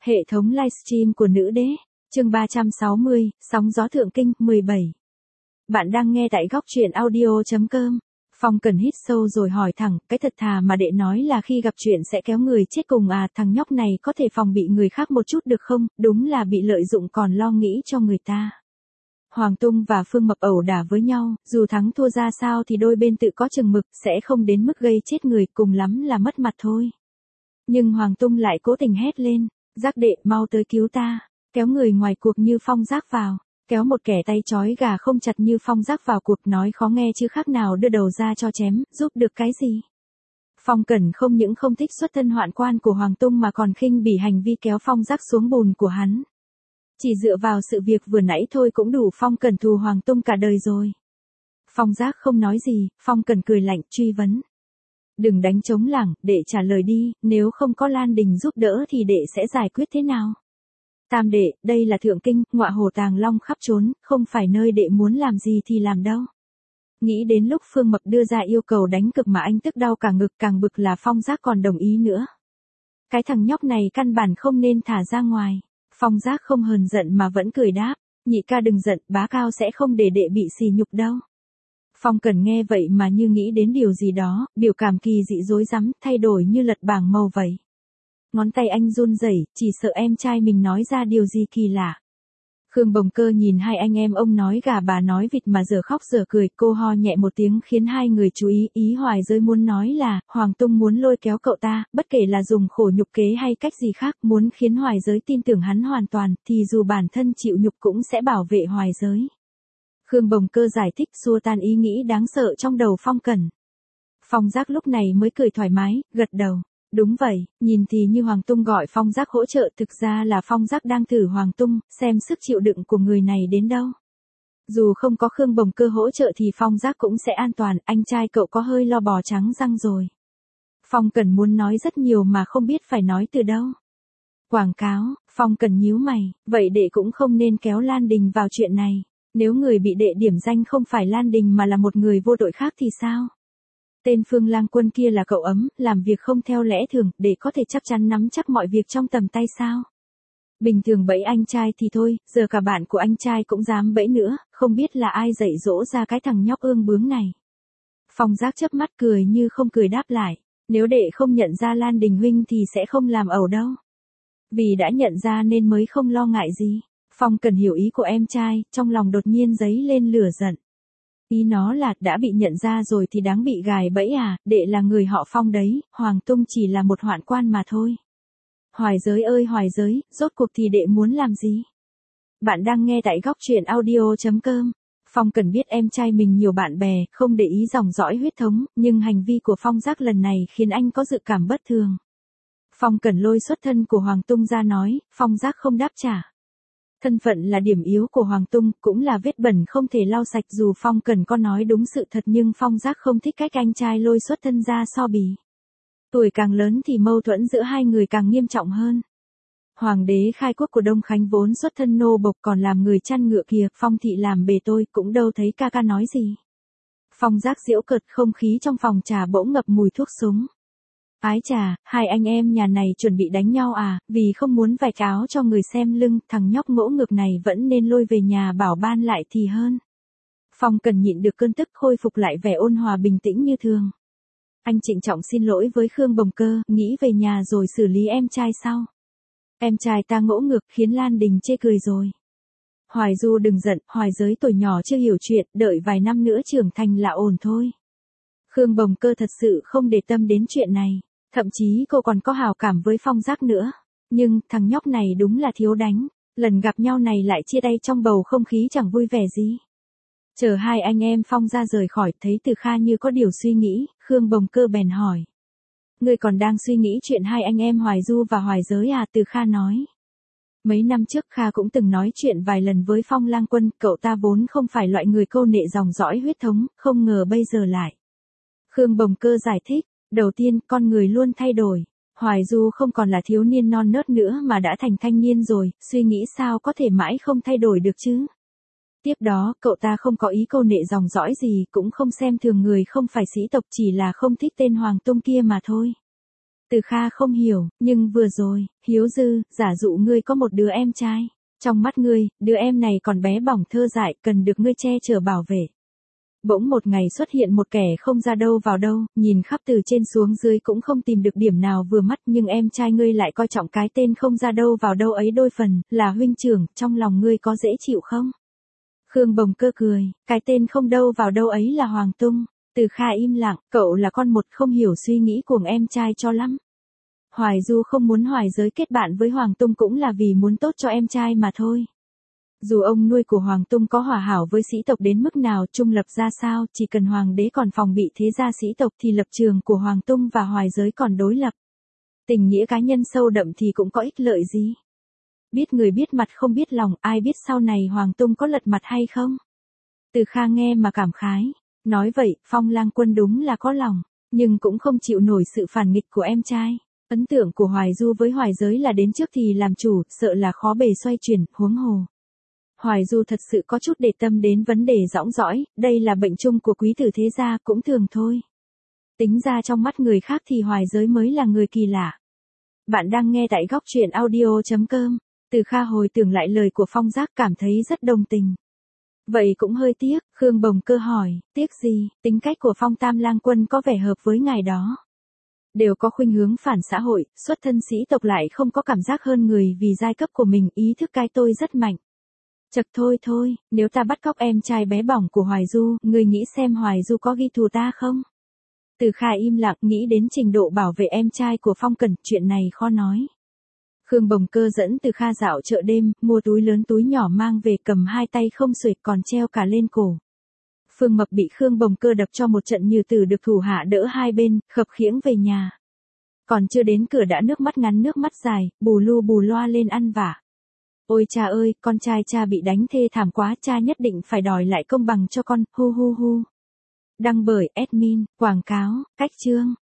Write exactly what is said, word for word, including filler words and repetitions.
Hệ thống livestream của nữ đế, chương ba trăm sáu mươi, sóng gió thượng kinh, mười bảy. Bạn đang nghe tại góc truyện audio chấm com. Phong Cần hít sâu rồi hỏi thẳng, cái thật thà mà đệ nói là khi gặp chuyện sẽ kéo người chết cùng à, thằng nhóc này có thể phòng bị người khác một chút được không, đúng là bị lợi dụng còn lo nghĩ cho người ta. Hoàng Tung và Phương Mập ẩu đả với nhau, dù thắng thua ra sao thì đôi bên tự có chừng mực, sẽ không đến mức gây chết người, cùng lắm là mất mặt thôi. Nhưng Hoàng Tung lại cố tình hét lên, Giác đệ, mau tới cứu ta, kéo người ngoài cuộc như Phong Giác vào, kéo một kẻ tay trói gà không chặt như Phong Giác vào cuộc, nói khó nghe chứ khác nào đưa đầu ra cho chém, giúp được cái gì. Phong Cẩn không những không thích xuất thân hoạn quan của Hoàng Tung mà còn khinh bỉ hành vi kéo Phong Giác xuống bùn của hắn. Chỉ dựa vào sự việc vừa nãy thôi cũng đủ Phong Cẩn thù Hoàng Tung cả đời rồi. Phong Giác không nói gì, Phong Cẩn cười lạnh truy vấn. Đừng đánh trống lảng, đệ trả lời đi, nếu không có Lan Đình giúp đỡ thì đệ sẽ giải quyết thế nào? Tam đệ, đây là thượng kinh, ngọa hổ tàng long khắp trốn, không phải nơi đệ muốn làm gì thì làm đâu. Nghĩ đến lúc Phương Mập đưa ra yêu cầu đánh cực mà anh tức đau cả ngực, càng bực là Phong Giác còn đồng ý nữa. Cái thằng nhóc này căn bản không nên thả ra ngoài. Phong Giác không hờn giận mà vẫn cười đáp, nhị ca đừng giận, bá cao sẽ không để đệ bị sỉ nhục đâu. Phong Cần nghe vậy mà như nghĩ đến điều gì đó, biểu cảm kỳ dị rối rắm, thay đổi như lật bảng màu vậy. Ngón tay anh run rẩy, chỉ sợ em trai mình nói ra điều gì kỳ lạ. Khương Bồng Cơ nhìn hai anh em ông nói gà bà nói vịt mà giờ khóc giờ cười, cô ho nhẹ một tiếng khiến hai người chú ý, ý Hoài Giới muốn nói là, Hoàng Tung muốn lôi kéo cậu ta, bất kể là dùng khổ nhục kế hay cách gì khác, muốn khiến Hoài Giới tin tưởng hắn hoàn toàn, thì dù bản thân chịu nhục cũng sẽ bảo vệ Hoài Giới. Khương Bồng Cơ giải thích xua tan ý nghĩ đáng sợ trong đầu Phong Cẩn. Phong Giác lúc này mới cười thoải mái, gật đầu. Đúng vậy, nhìn thì như Hoàng Tung gọi Phong Giác hỗ trợ, thực ra là Phong Giác đang thử Hoàng Tung, xem sức chịu đựng của người này đến đâu. Dù không có Khương Bồng Cơ hỗ trợ thì Phong Giác cũng sẽ an toàn, anh trai cậu có hơi lo bò trắng răng rồi. Phong Cẩn muốn nói rất nhiều mà không biết phải nói từ đâu. Quảng cáo, Phong Cẩn nhíu mày, vậy đệ cũng không nên kéo Lan Đình vào chuyện này. Nếu người bị đệ điểm danh không phải Lan Đình mà là một người vô tội khác thì sao? Tên Phương Lang Quân kia là cậu ấm, làm việc không theo lẽ thường, để có thể chắc chắn nắm chắc mọi việc trong tầm tay sao? Bình thường bẫy anh trai thì thôi, giờ cả bạn của anh trai cũng dám bẫy nữa, không biết là ai dạy dỗ ra cái thằng nhóc ương bướng này. Phong Giác chớp mắt cười như không cười đáp lại, nếu đệ không nhận ra Lan Đình huynh thì sẽ không làm ẩu đâu. Vì đã nhận ra nên mới không lo ngại gì. Phong Cần hiểu ý của em trai, trong lòng đột nhiên dấy lên lửa giận. Ý nó là, đã bị nhận ra rồi thì đáng bị gài bẫy à, đệ là người họ Phong đấy, Hoàng Tung chỉ là một hoạn quan mà thôi. Hoài Giới ơi Hoài Giới, rốt cuộc thì đệ muốn làm gì? Bạn đang nghe tại góc truyện audio chấm com. Phong Cần biết em trai mình nhiều bạn bè, không để ý dòng dõi huyết thống, nhưng hành vi của Phong Giác lần này khiến anh có dự cảm bất thường. Phong Cần lôi xuất thân của Hoàng Tung ra nói, Phong Giác không đáp trả. Thân phận là điểm yếu của Hoàng Tung, cũng là vết bẩn không thể lau sạch, dù Phong Cần có nói đúng sự thật nhưng Phong Giác không thích cách anh trai lôi xuất thân ra so bì. Tuổi càng lớn thì mâu thuẫn giữa hai người càng nghiêm trọng hơn. Hoàng đế khai quốc của Đông Khánh vốn xuất thân nô bộc còn làm người chăn ngựa kìa, Phong thị làm bề tôi, cũng đâu thấy ca ca nói gì. Phong Giác giễu cợt, không khí trong phòng trà bỗng ngập mùi thuốc súng. Ái chà, hai anh em nhà này chuẩn bị đánh nhau à, vì không muốn vạch áo cho người xem lưng, thằng nhóc ngỗ ngược này vẫn nên lôi về nhà bảo ban lại thì hơn. Phong Cần nhịn được cơn tức, khôi phục lại vẻ ôn hòa bình tĩnh như thường. Anh trịnh trọng xin lỗi với Khương Bồng Cơ, nghĩ về nhà rồi xử lý em trai sau. Em trai ta ngỗ ngược khiến Lan Đình chê cười rồi. Hoài Du đừng giận, Hoài Giới tuổi nhỏ chưa hiểu chuyện, đợi vài năm nữa trưởng thành là ổn thôi. Khương Bồng Cơ thật sự không để tâm đến chuyện này. Thậm chí cô còn có hào cảm với Phong Giác nữa. Nhưng, thằng nhóc này đúng là thiếu đánh. Lần gặp nhau này lại chia tay trong bầu không khí chẳng vui vẻ gì. Chờ hai anh em Phong ra rời khỏi, thấy Từ Kha như có điều suy nghĩ, Khương Bồng Cơ bèn hỏi. Ngươi còn đang suy nghĩ chuyện hai anh em Hoài Du và Hoài Giới à? Từ Kha nói. Mấy năm trước Kha cũng từng nói chuyện vài lần với Phong Lang Quân, cậu ta vốn không phải loại người câu nệ dòng dõi huyết thống, không ngờ bây giờ lại. Khương Bồng Cơ giải thích. Đầu tiên, con người luôn thay đổi. Hoài Du không còn là thiếu niên non nớt nữa mà đã thành thanh niên rồi, suy nghĩ sao có thể mãi không thay đổi được chứ. Tiếp đó, cậu ta không có ý câu nệ dòng dõi gì, cũng không xem thường người không phải sĩ tộc, chỉ là không thích tên Hoàng Tung kia mà thôi. Từ Kha không hiểu, nhưng vừa rồi, Hiếu Dư, giả dụ ngươi có một đứa em trai. Trong mắt ngươi, đứa em này còn bé bỏng thơ dại, cần được ngươi che chở bảo vệ. Bỗng một ngày xuất hiện một kẻ không ra đâu vào đâu, nhìn khắp từ trên xuống dưới cũng không tìm được điểm nào vừa mắt, nhưng em trai ngươi lại coi trọng cái tên không ra đâu vào đâu ấy đôi phần, là huynh trưởng, trong lòng ngươi có dễ chịu không? Khương Bồng Cơ cười, cái tên không đâu vào đâu ấy là Hoàng Tung. Từ Kha im lặng, cậu là con một không hiểu suy nghĩ của em trai cho lắm. Hoài Du không muốn Hoài Giới kết bạn với Hoàng Tung cũng là vì muốn tốt cho em trai mà thôi. Dù ông nuôi của Hoàng Tung có hòa hảo với sĩ tộc đến mức nào, trung lập ra sao, chỉ cần Hoàng đế còn phòng bị thế gia sĩ tộc thì lập trường của Hoàng Tung và Hoài Giới còn đối lập. Tình nghĩa cá nhân sâu đậm thì cũng có ích lợi gì. Biết người biết mặt không biết lòng, ai biết sau này Hoàng Tung có lật mặt hay không? Từ Kha nghe mà cảm khái. Nói vậy, Phong Lang Quân đúng là có lòng, nhưng cũng không chịu nổi sự phản nghịch của em trai. Ấn tượng của Hoài Du với Hoài Giới là đến trước thì làm chủ, sợ là khó bề xoay chuyển, huống hồ. Hoài Du thật sự có chút để tâm đến vấn đề dõng dõi, đây là bệnh chung của quý tử thế gia cũng thường thôi. Tính ra trong mắt người khác thì Hoài Giới mới là người kỳ lạ. Bạn đang nghe tại góc truyện audio chấm com. Từ Kha hồi tưởng lại lời của Phong Giác cảm thấy rất đồng tình. Vậy cũng hơi tiếc, Khương Bồng Cơ hỏi, tiếc gì, tính cách của Phong Tam Lang Quân có vẻ hợp với ngài đó. Đều có khuynh hướng phản xã hội, xuất thân sĩ tộc lại không có cảm giác hơn người vì giai cấp của mình, ý thức cái tôi rất mạnh. Chật thôi thôi, nếu ta bắt cóc em trai bé bỏng của Hoài Du, người nghĩ xem Hoài Du có ghi thù ta không? Từ Kha im lặng nghĩ đến trình độ bảo vệ em trai của Phong Cẩn, chuyện này khó nói. Khương Bồng Cơ dẫn Từ Kha dạo chợ đêm, mua túi lớn túi nhỏ mang về, cầm hai tay không xuể còn treo cả lên cổ. Phương Mập bị Khương Bồng Cơ đập cho một trận như từ được thủ hạ đỡ hai bên, khập khiễng về nhà. Còn chưa đến cửa đã nước mắt ngắn nước mắt dài, bù lu bù loa lên ăn vả. Ôi cha ơi, con trai cha bị đánh thê thảm quá, cha nhất định phải đòi lại công bằng cho con, hu hu hu. Đăng bởi admin, quảng cáo, cách chương.